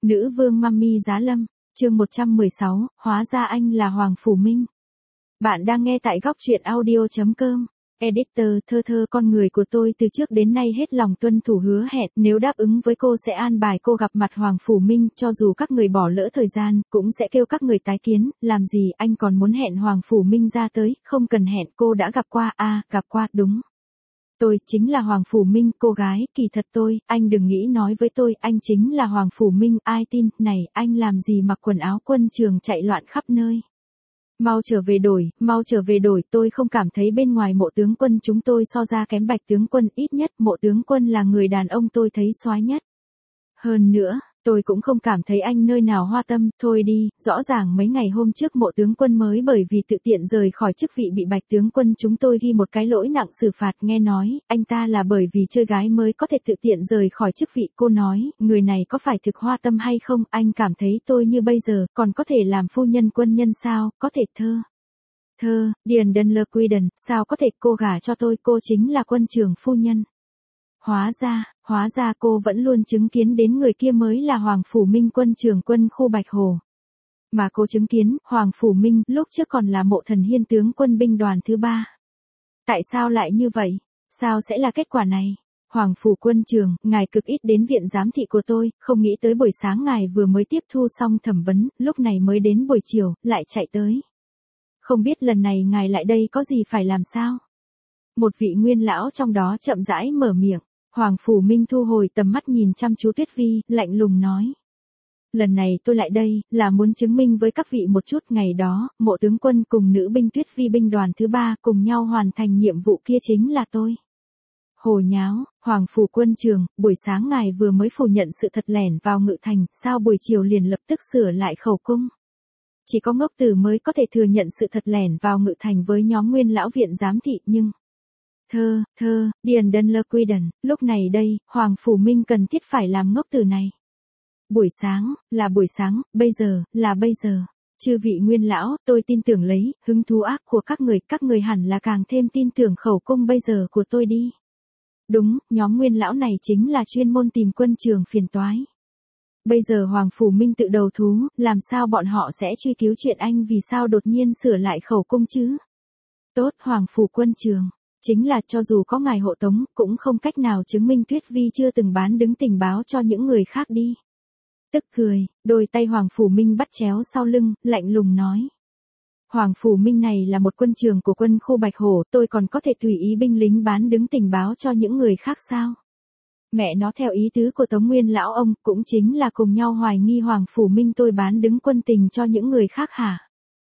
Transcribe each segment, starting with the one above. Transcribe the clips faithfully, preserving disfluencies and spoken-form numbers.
Nữ vương Mummy Giá Lâm, chương một trăm mười sáu, hóa ra anh là Hoàng Phủ Minh. Bạn đang nghe tại góc truyện audio.com. Editor, thơ thơ con người của tôi từ trước đến nay hết lòng tuân thủ hứa hẹn, nếu đáp ứng với cô sẽ an bài cô gặp mặt Hoàng Phủ Minh, cho dù các người bỏ lỡ thời gian, cũng sẽ kêu các người tái kiến, làm gì anh còn muốn hẹn Hoàng Phủ Minh ra tới, không cần hẹn, cô đã gặp qua, à, gặp qua, đúng. Tôi, chính là Hoàng Phủ Minh, cô gái, kỳ thật tôi, anh đừng nghĩ nói với tôi, anh chính là Hoàng Phủ Minh, ai tin, này, anh làm gì mặc quần áo quân trường chạy loạn khắp nơi. Mau trở về đổi, mau trở về đổi, tôi không cảm thấy bên ngoài mộ tướng quân chúng tôi so ra kém Bạch tướng quân, ít nhất mộ tướng quân là người đàn ông tôi thấy soái nhất. Hơn nữa, tôi cũng không cảm thấy anh nơi nào hoa tâm, thôi đi, rõ ràng mấy ngày hôm trước mộ tướng quân mới bởi vì tự tiện rời khỏi chức vị bị Bạch tướng quân chúng tôi ghi một cái lỗi nặng xử phạt, nghe nói, anh ta là bởi vì chơi gái mới có thể tự tiện rời khỏi chức vị, cô nói, người này có phải thực hoa tâm hay không, anh cảm thấy tôi như bây giờ, còn có thể làm phu nhân quân nhân sao, có thể thơ. Thơ, Điền Đân Lơ Quy Đần, sao có thể cô gả cho tôi, cô chính là quân trường phu nhân. Hóa ra, hóa ra cô vẫn luôn chứng kiến đến người kia mới là Hoàng Phủ Minh quân trưởng quân khu Bạch Hồ. Mà cô chứng kiến, Hoàng Phủ Minh lúc trước còn là Mộ Thần Hiên tướng quân binh đoàn thứ ba. Tại sao lại như vậy? Sao sẽ là kết quả này? Hoàng Phủ quân trường, ngài cực ít đến viện giám thị của tôi, không nghĩ tới buổi sáng ngài vừa mới tiếp thu xong thẩm vấn, lúc này mới đến buổi chiều, lại chạy tới. Không biết lần này ngài lại đây có gì phải làm sao? Một vị nguyên lão trong đó chậm rãi mở miệng. Hoàng Phủ Minh thu hồi tầm mắt nhìn chăm chú Tuyết Vi, lạnh lùng nói. Lần này tôi lại đây, là muốn chứng minh với các vị một chút, ngày đó, mộ tướng quân cùng nữ binh Tuyết Vi binh đoàn thứ ba cùng nhau hoàn thành nhiệm vụ kia chính là tôi. Hồ nháo, Hoàng Phủ quân trường, buổi sáng ngài vừa mới phủ nhận sự thật lẻn vào Ngự Thành, sao buổi chiều liền lập tức sửa lại khẩu cung? Chỉ có ngốc tử mới có thể thừa nhận sự thật lẻn vào Ngự Thành với nhóm nguyên lão viện giám thị, nhưng... Thơ, thơ, Điền Đân Lơ Quy Đần, lúc này đây, Hoàng Phủ Minh cần thiết phải làm ngốc tử này. Buổi sáng, là buổi sáng, bây giờ, là bây giờ. Chư vị nguyên lão, tôi tin tưởng lấy, hứng thú ác của các người, các người hẳn là càng thêm tin tưởng khẩu cung bây giờ của tôi đi. Đúng, nhóm nguyên lão này chính là chuyên môn tìm quân trường phiền toái. Bây giờ Hoàng Phủ Minh tự đầu thú, làm sao bọn họ sẽ truy cứu chuyện anh vì sao đột nhiên sửa lại khẩu cung chứ? Tốt, Hoàng Phủ quân trường. Chính là cho dù có ngài hộ tống, cũng không cách nào chứng minh Tuyết Vi chưa từng bán đứng tình báo cho những người khác đi. Tức cười, đôi tay Hoàng Phủ Minh bắt chéo sau lưng, lạnh lùng nói. Hoàng Phủ Minh này là một quân trường của quân khu Bạch Hổ, tôi còn có thể tùy ý binh lính bán đứng tình báo cho những người khác sao? Mẹ nó theo ý tứ của Tống Nguyên lão ông, cũng chính là cùng nhau hoài nghi Hoàng Phủ Minh tôi bán đứng quân tình cho những người khác hả?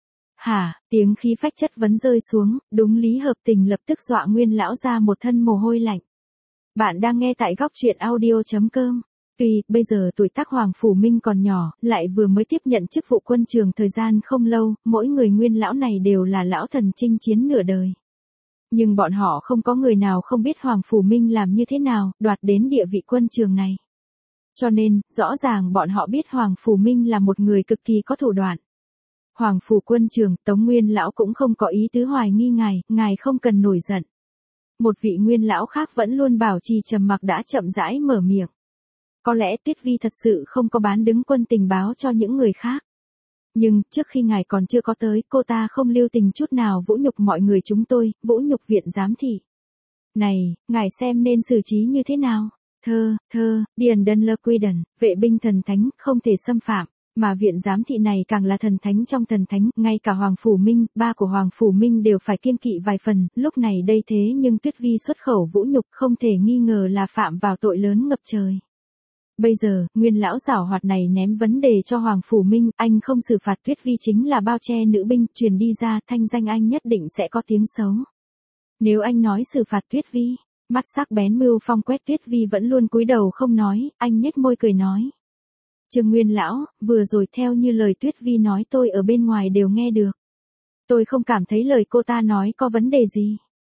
Hả, tiếng khí phách chất vấn rơi xuống, đúng lý hợp tình lập tức dọa Nguyên lão ra một thân mồ hôi lạnh. Bạn đang nghe tại góc truyện audio.com. Tuy, bây giờ tuổi tác Hoàng Phủ Minh còn nhỏ, lại vừa mới tiếp nhận chức vụ quân trường thời gian không lâu, mỗi người Nguyên lão này đều là lão thần chinh chiến nửa đời. Nhưng bọn họ không có người nào không biết Hoàng Phủ Minh làm như thế nào, đoạt đến địa vị quân trường này. Cho nên, rõ ràng bọn họ biết Hoàng Phủ Minh là một người cực kỳ có thủ đoạn. Hoàng Phủ quân trường, Tống Nguyên lão cũng không có ý tứ hoài nghi ngài, ngài không cần nổi giận. Một vị nguyên lão khác vẫn luôn bảo trì trầm mặc đã chậm rãi mở miệng. Có lẽ Tuyết Vi thật sự không có bán đứng quân tình báo cho những người khác. Nhưng, trước khi ngài còn chưa có tới, cô ta không lưu tình chút nào vũ nhục mọi người chúng tôi, vũ nhục viện giám thị. Này, ngài xem nên xử trí như thế nào? Thơ, thơ, Điền Đân Lơ Quy Đần, vệ binh thần thánh, không thể xâm phạm. Mà viện giám thị này càng là thần thánh trong thần thánh, ngay cả Hoàng Phủ Minh, ba của Hoàng Phủ Minh đều phải kiêng kỵ vài phần, lúc này đây thế nhưng Tuyết Vi xuất khẩu vũ nhục không thể nghi ngờ là phạm vào tội lớn ngập trời. Bây giờ, nguyên lão giảo hoạt này ném vấn đề cho Hoàng Phủ Minh, anh không xử phạt Tuyết Vi chính là bao che nữ binh, truyền đi ra, thanh danh anh nhất định sẽ có tiếng xấu. Nếu anh nói xử phạt Tuyết Vi, mắt sắc bén mưu phong quét Tuyết Vi vẫn luôn cúi đầu không nói, anh nhếch môi cười nói. Trương Nguyên lão, vừa rồi theo như lời Tuyết Vi nói tôi ở bên ngoài đều nghe được. Tôi không cảm thấy lời cô ta nói có vấn đề gì.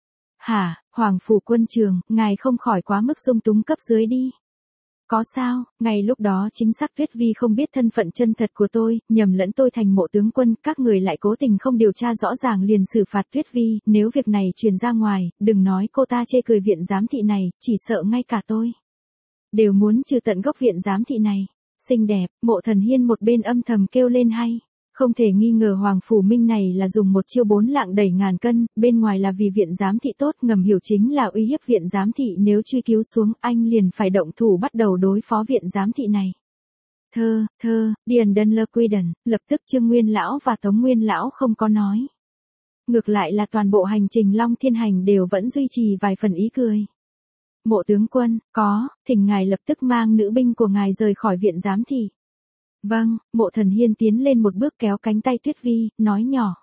Hả, Hoàng Phủ quân trường, ngài không khỏi quá mức dung túng cấp dưới đi. Có sao, ngày lúc đó chính xác Tuyết Vi không biết thân phận chân thật của tôi, nhầm lẫn tôi thành mộ tướng quân, các người lại cố tình không điều tra rõ ràng liền xử phạt Tuyết Vi, nếu việc này truyền ra ngoài, đừng nói cô ta chê cười viện giám thị này, chỉ sợ ngay cả tôi đều muốn trừ tận gốc viện giám thị này. xinh đẹp, Mộ Thần Hiên một bên âm thầm kêu lên hay. Không thể nghi ngờ Hoàng Phủ Minh này là dùng một chiêu bốn lạng đẩy ngàn cân, bên ngoài là vì viện giám thị tốt, ngầm hiểu chính là uy hiếp viện giám thị, nếu truy cứu xuống anh liền phải động thủ bắt đầu đối phó viện giám thị này. Thơ, thơ, Điền Đơn Lơ Quy Đần, lập tức Trương Nguyên Lão và Tống Nguyên Lão không có nói. Ngược lại là toàn bộ hành trình Long Thiên Hành đều vẫn duy trì vài phần ý cười. Mộ tướng quân, có, thỉnh ngài lập tức mang nữ binh của ngài rời khỏi viện giám thị. Vâng, Mộ Thần Hiên tiến lên một bước kéo cánh tay Tuyết Vi, nói nhỏ.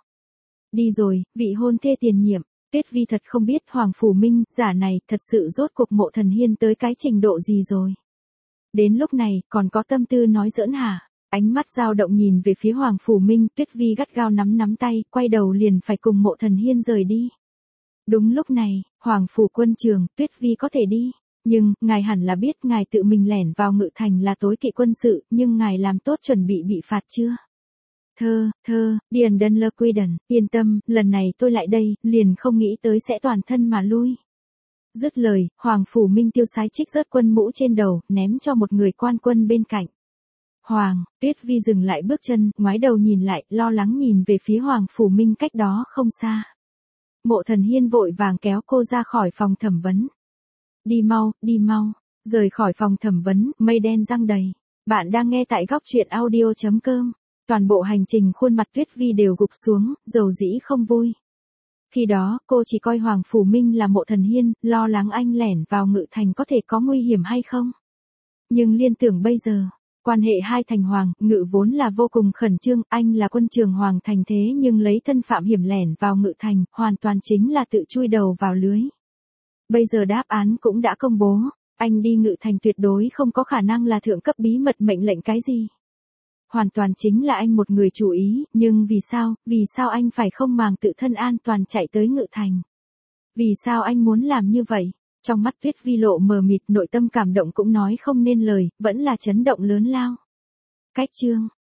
Đi rồi, vị hôn thê tiền nhiệm. Tuyết Vi thật không biết Hoàng Phủ Minh, giả này, thật sự rốt cuộc Mộ Thần Hiên tới cái trình độ gì rồi. Đến lúc này, còn có tâm tư nói giỡn hả? Ánh mắt dao động nhìn về phía Hoàng Phủ Minh, Tuyết Vi gắt gao nắm nắm tay, quay đầu liền phải cùng Mộ Thần Hiên rời đi. Đúng lúc này, Hoàng Phủ quân trường, Tuyết Vi có thể đi. Nhưng, ngài hẳn là biết ngài tự mình lẻn vào Ngự Thành là tối kỵ quân sự, nhưng ngài làm tốt chuẩn bị bị phạt chưa? Thơ, thơ, Điền Đơn Lơ Quy Đần, yên tâm, lần này tôi lại đây, liền không nghĩ tới sẽ toàn thân mà lui. Dứt lời, Hoàng Phủ Minh tiêu sái trích rớt quân mũ trên đầu, ném cho một người quan quân bên cạnh. Hoàng, Tuyết Vi dừng lại bước chân, ngoái đầu nhìn lại, lo lắng nhìn về phía Hoàng Phủ Minh cách đó không xa. Mộ Thần Hiên vội vàng kéo cô ra khỏi phòng thẩm vấn. Đi mau, đi mau, rời khỏi phòng thẩm vấn, mây đen giăng đầy. Bạn đang nghe tại góc truyện audio chấm com. Toàn bộ hành trình khuôn mặt Tuyết Vi đều gục xuống, dầu dĩ không vui. Khi đó, cô chỉ coi Hoàng Phủ Minh là Mộ Thần Hiên, lo lắng anh lẻn vào Ngự Thành có thể có nguy hiểm hay không. Nhưng liên tưởng bây giờ, quan hệ hai thành hoàng, Ngự vốn là vô cùng khẩn trương, anh là quân trường Hoàng Thành thế nhưng lấy thân phạm hiểm lẻn vào Ngự Thành, hoàn toàn chính là tự chui đầu vào lưới. Bây giờ đáp án cũng đã công bố, anh đi Ngự Thành tuyệt đối không có khả năng là thượng cấp bí mật mệnh lệnh cái gì. Hoàn toàn chính là anh một người chủ ý, nhưng vì sao, vì sao anh phải không màng tự thân an toàn chạy tới Ngự Thành? Vì sao anh muốn làm như vậy? Trong mắt Tuyết Vi lộ mờ mịt, nội tâm cảm động cũng nói không nên lời, vẫn là chấn động lớn lao. Cách chương,